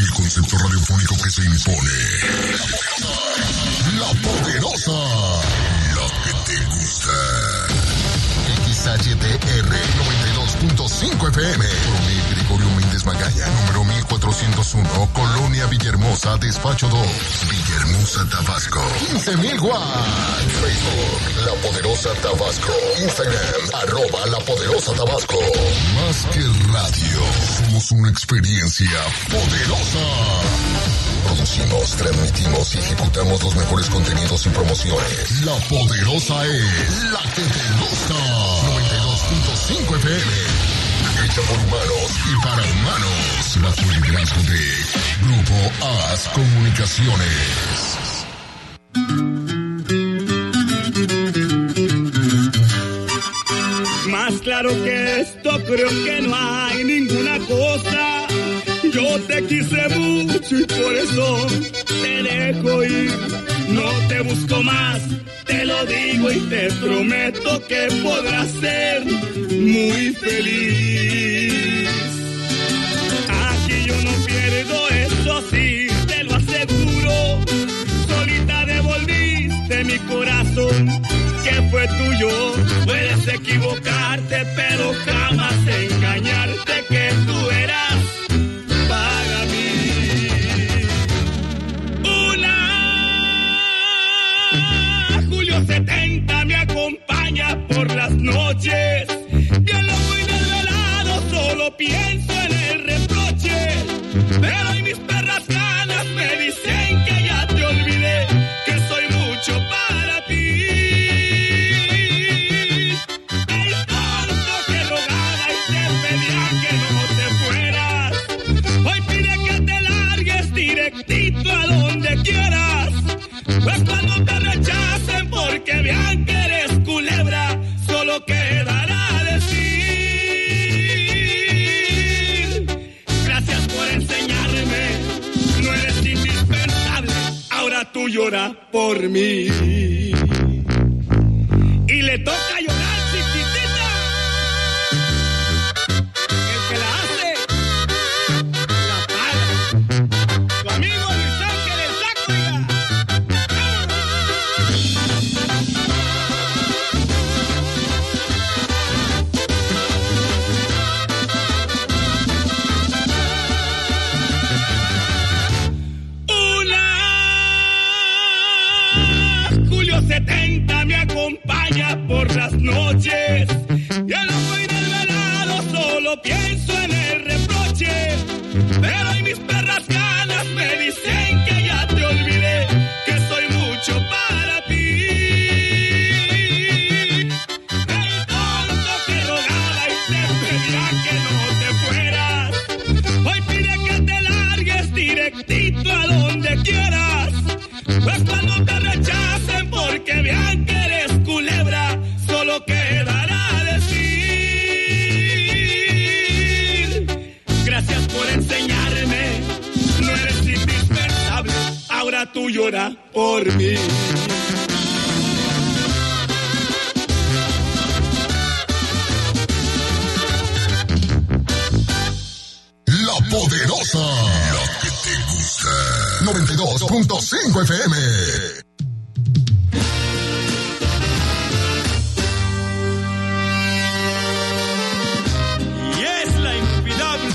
El concepto radiofónico que se impone. La Poderosa. La que te gusta. XHTR 92.5 FM. Coronel Gregorio Méndez Magaña, número 1401, Colonia Villahermosa, Despacho 2, Villahermosa, Tabasco. 15,000 watts. Facebook, La Poderosa Tabasco. Instagram, @La Poderosa Tabasco. Más que radio, somos una experiencia poderosa. Producimos, transmitimos y ejecutamos los mejores contenidos y promociones. La Poderosa es la que te gusta. 92.5 FM. Hecha por humanos y para humanos. Bajo el liderazgo de Grupo AS Comunicaciones. Más claro que esto, creo que no hay ninguna cosa. Yo te quise mucho y por eso te dejo ir. No te busco más, te lo digo y te prometo que podrás ser muy feliz. Aquí yo no pierdo, eso sí, te lo aseguro. Solita devolviste mi corazón, que fue tuyo. Puedes equivocarte, pero jamás engañarte, que tú eras para mí una. Julio 70 me acompaña por las noches. Yo lo voy desvelado, solo pienso en el reproche. Pero hoy mis perras ganas me dicen que ya te olvidé, que soy mucho para ti. El tonto que rogaba y te pedía que no te fueras, hoy pide que te largues directito a donde quieras. Pues cuando te rechacen porque vean que eres culebra, solo quedará decir gracias por enseñarme, no eres indispensable, ahora tú llora por mí. Y le toca llorar, chiquitita. El que la hace, la paga. Tu amigo Luis Ángel el Flaco, oiga. Julio 70 me acompaña por las noches. Ya no voy desvelado, solo pienso en el reproche. Pero hoy mis perras ganas me dicen que ya te olvidé, que soy mucho para ti. El tonto que rogaba y te pedía que no te fueras, hoy pide que te largues directito a donde quieras. Pues cuando te rechacen porque vean que eres culebra, solo quedará decir gracias por enseñarme, no eres indispensable, ahora tú llora por mí. La Poderosa. La que te gusta. 92.5 FM. Y es la inolvidable.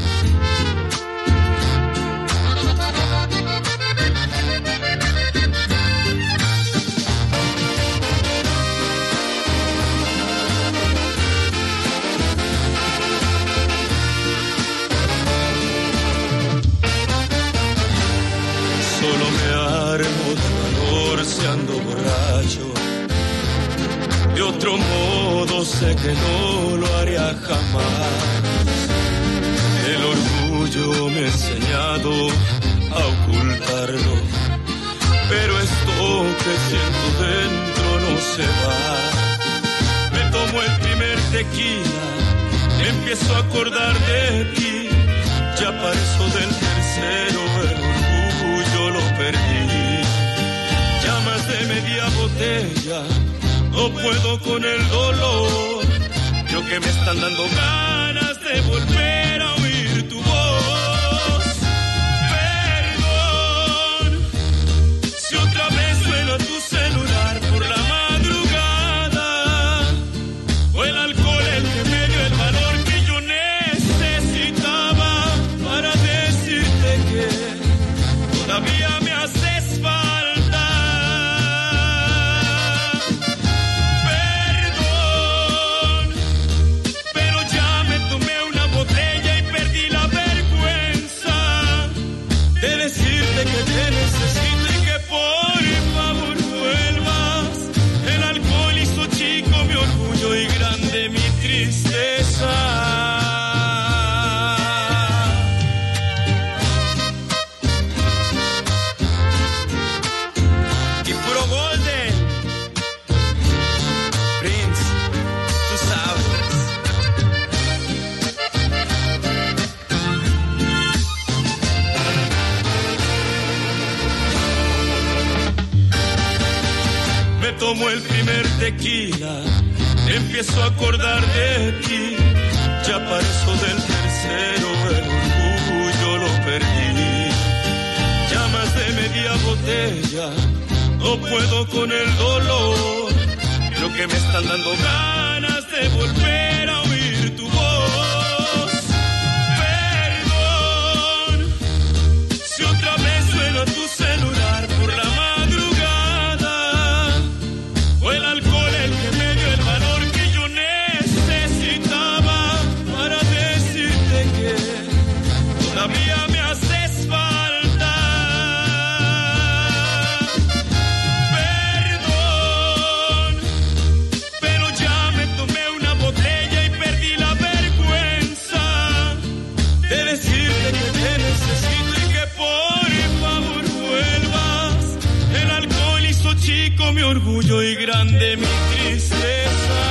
Solo me armo de valor si ando borracho. De otro modo sé que no lo haría jamás. El orgullo me ha enseñado a ocultarlo, pero esto que siento dentro no se va. Me tomo el primer tequila, me empiezo a acordar de ti. Ya para eso del tercero el orgullo lo perdí. Ya más de media botella, no puedo con el dolor. Creo que me están dando ganas de volver a oír tu voz. tomo el primer tequila, empiezo a acordar de ti. Ya paso del tercero, el orgullo lo perdí. Ya más de media botella, no puedo con el dolor. Creo que me están dando ganas de volver a oír tu voz. Perdón, si otra vez suena tu celular por la madrugada, fue el alcohol el que me dio el valor que yo necesitaba para decirte que todavía me haces falta. Perdón, pero ya me tomé una botella y perdí la vergüenza de decirte que te necesito y que por favor vuelvas. El alcohol hizo chico mi orgullo y grande mi tristeza.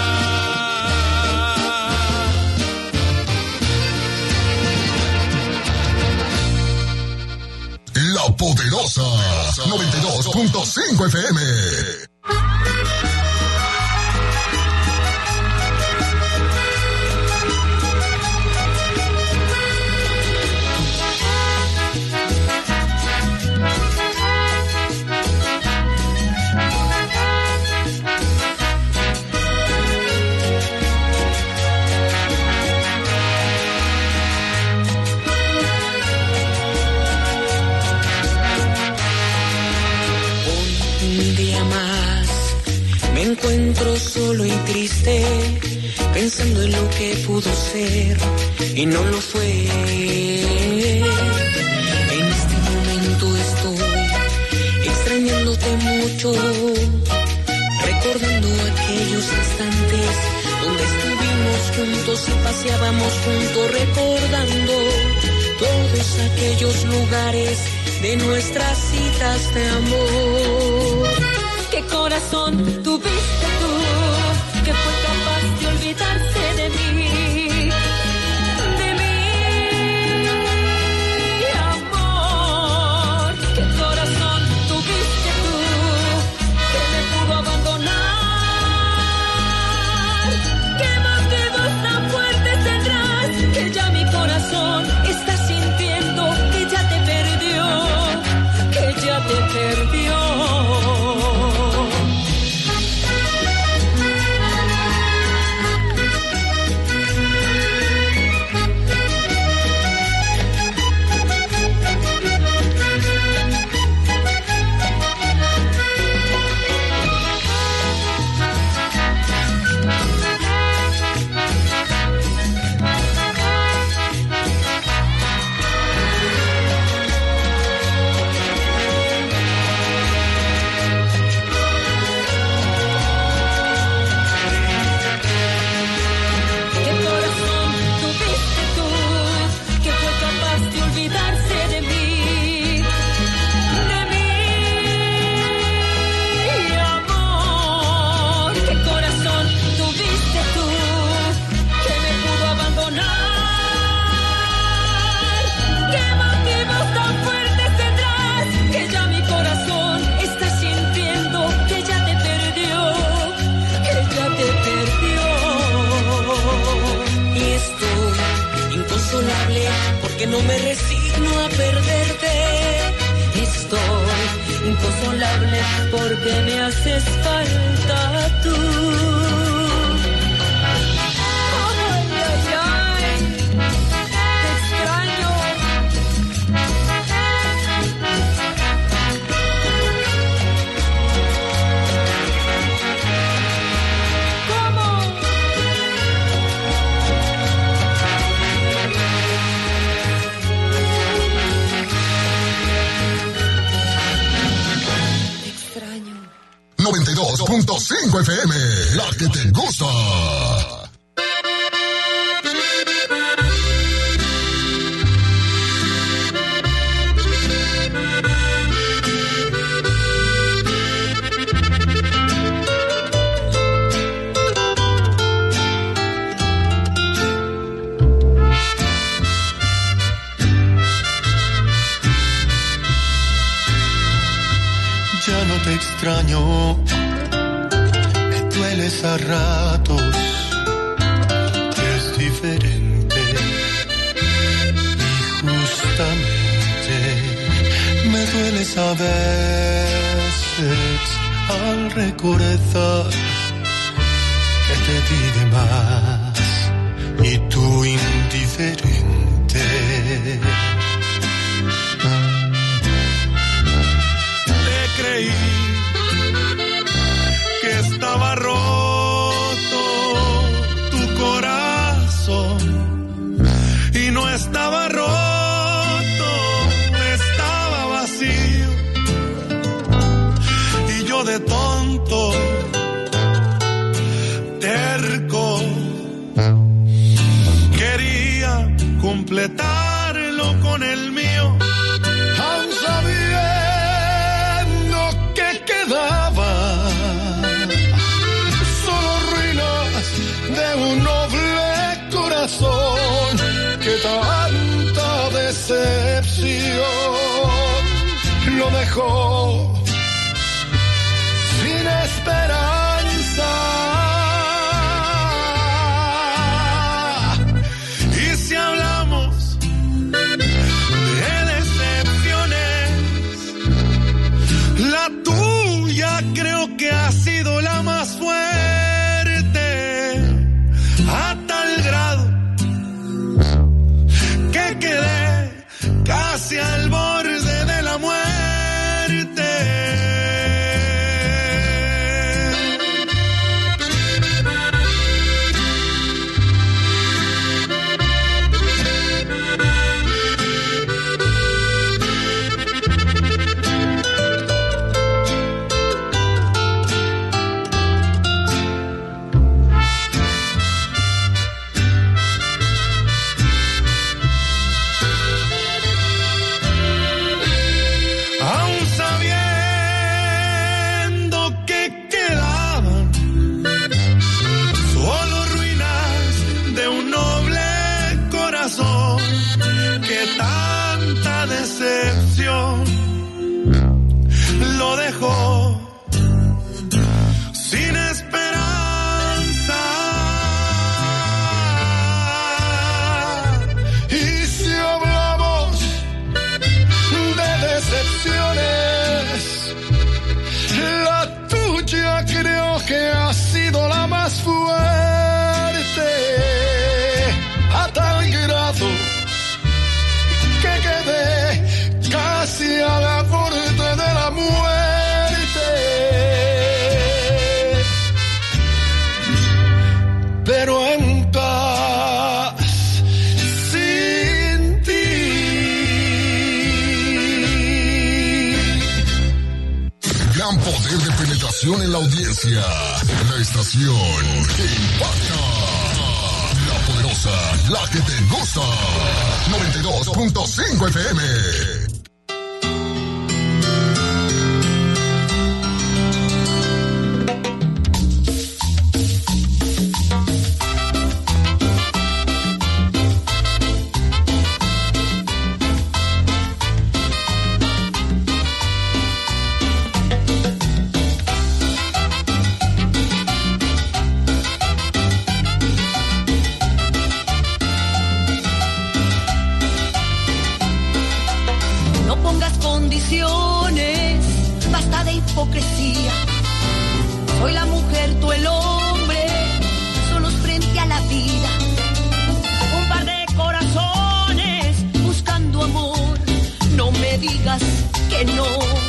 La Poderosa 92.5 FM. Me encuentro solo y triste, pensando en lo que pudo ser y no lo fue. En este momento estoy extrañándote mucho, recordando aquellos instantes donde estuvimos juntos y paseábamos juntos, recordando todos aquellos lugares de nuestras citas de amor. ¿Qué corazón tuviste tú que fue capaz de olvidarse de mí? De mí, amor. ¿Qué corazón tuviste tú que me pudo abandonar? ¿Qué motivos tan fuertes tendrás que ya mi corazón está sintiendo que ya te perdió? Que ya te perdió. Porque no me resigno a perderte. Estoy inconsolable porque me haces falta tú. Ay, ay, ay, te extraño. ¿Cómo? 92.5 FM, la que te gusta. Ya no te extraño, dueles a ratos, es diferente. Y justamente me dueles a veces al recordar que te di de más y tú indiferente. Te creí que estaba roto tu corazón y no estaba roto, estaba vacío. Y yo de tonto, terco, quería completarlo con el mío, aun sabiendo que quedaba solo ruinas de un noble corazón. Que tanta decepción lo dejó sin esperanza. Y si hablamos de decepciones, la tuya creo que ha sido la más fuerte, a tal grado que quedé casi al borde de la muerte. Tanta decepción lo dejó sin esperanza. Y si hablamos de decepciones, la tuya creo que ha sido la más fuerte, a tal grado que quedé casi a la borde de la muerte. Pero en paz sin ti. Gran poder de penetración en la audiencia. La estación que impacta. La poderosa, la que te gusta. 92.5 FM. Basta de hipocresía. Soy la mujer, tú el hombre, solos frente a la vida. Un par de corazones buscando amor. No me digas que no.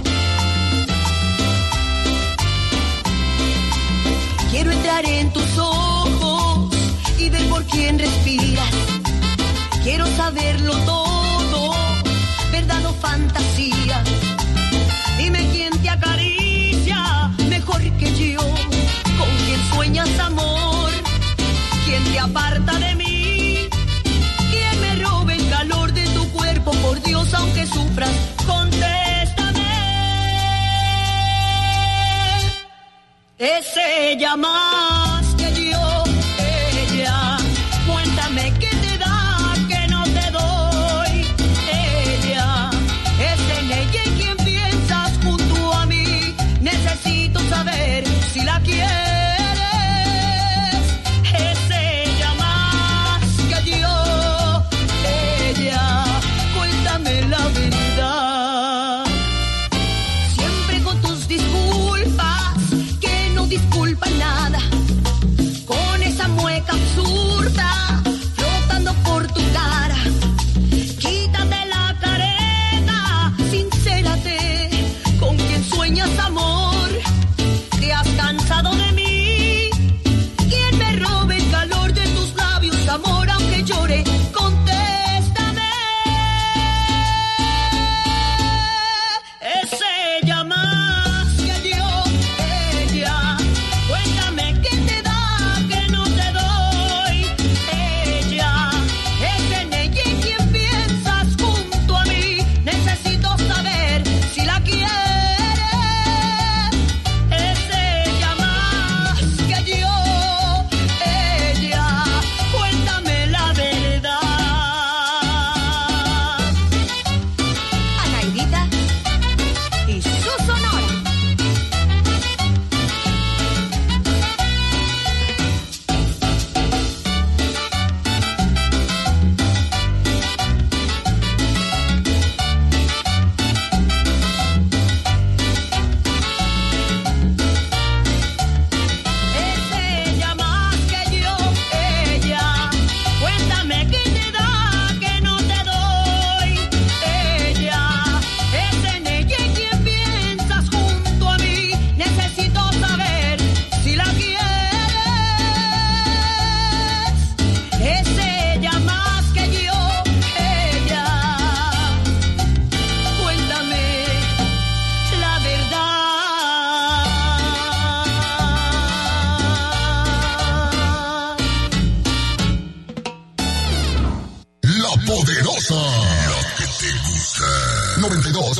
Quiero entrar en tus ojos y ver por quién respiras. Quiero saberlo todo, verdad o fantasía. Dime quién te acaricia mejor que yo, con quién sueñas amor, quién te aparta de mí, quién me roba el calor de tu cuerpo, por Dios, aunque sufras, contéstame. Es ella más que yo, ella, cuéntame qué te da que no te doy, ella, es en ella en quien piensas junto a mí, necesito saber si la quieres.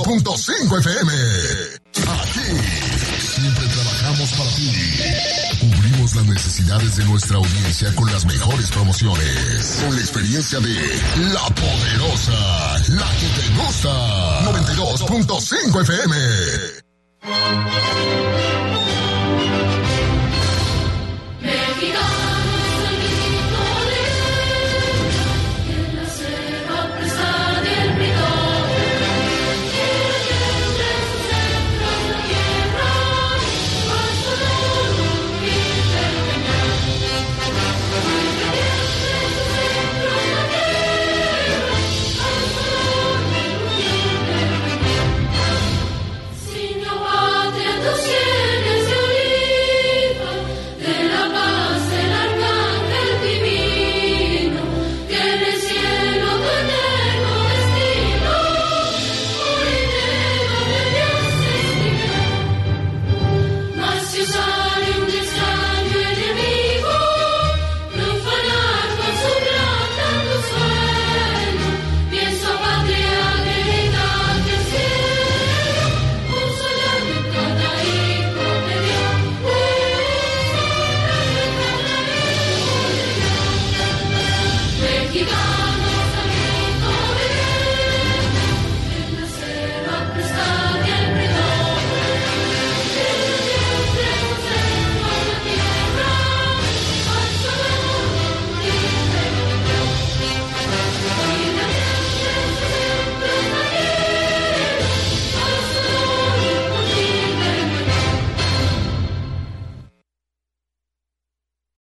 92.5 FM. Aquí siempre trabajamos para ti. Cubrimos las necesidades de nuestra audiencia con las mejores promociones. Con la experiencia de La Poderosa, la que te gusta. 92.5 FM.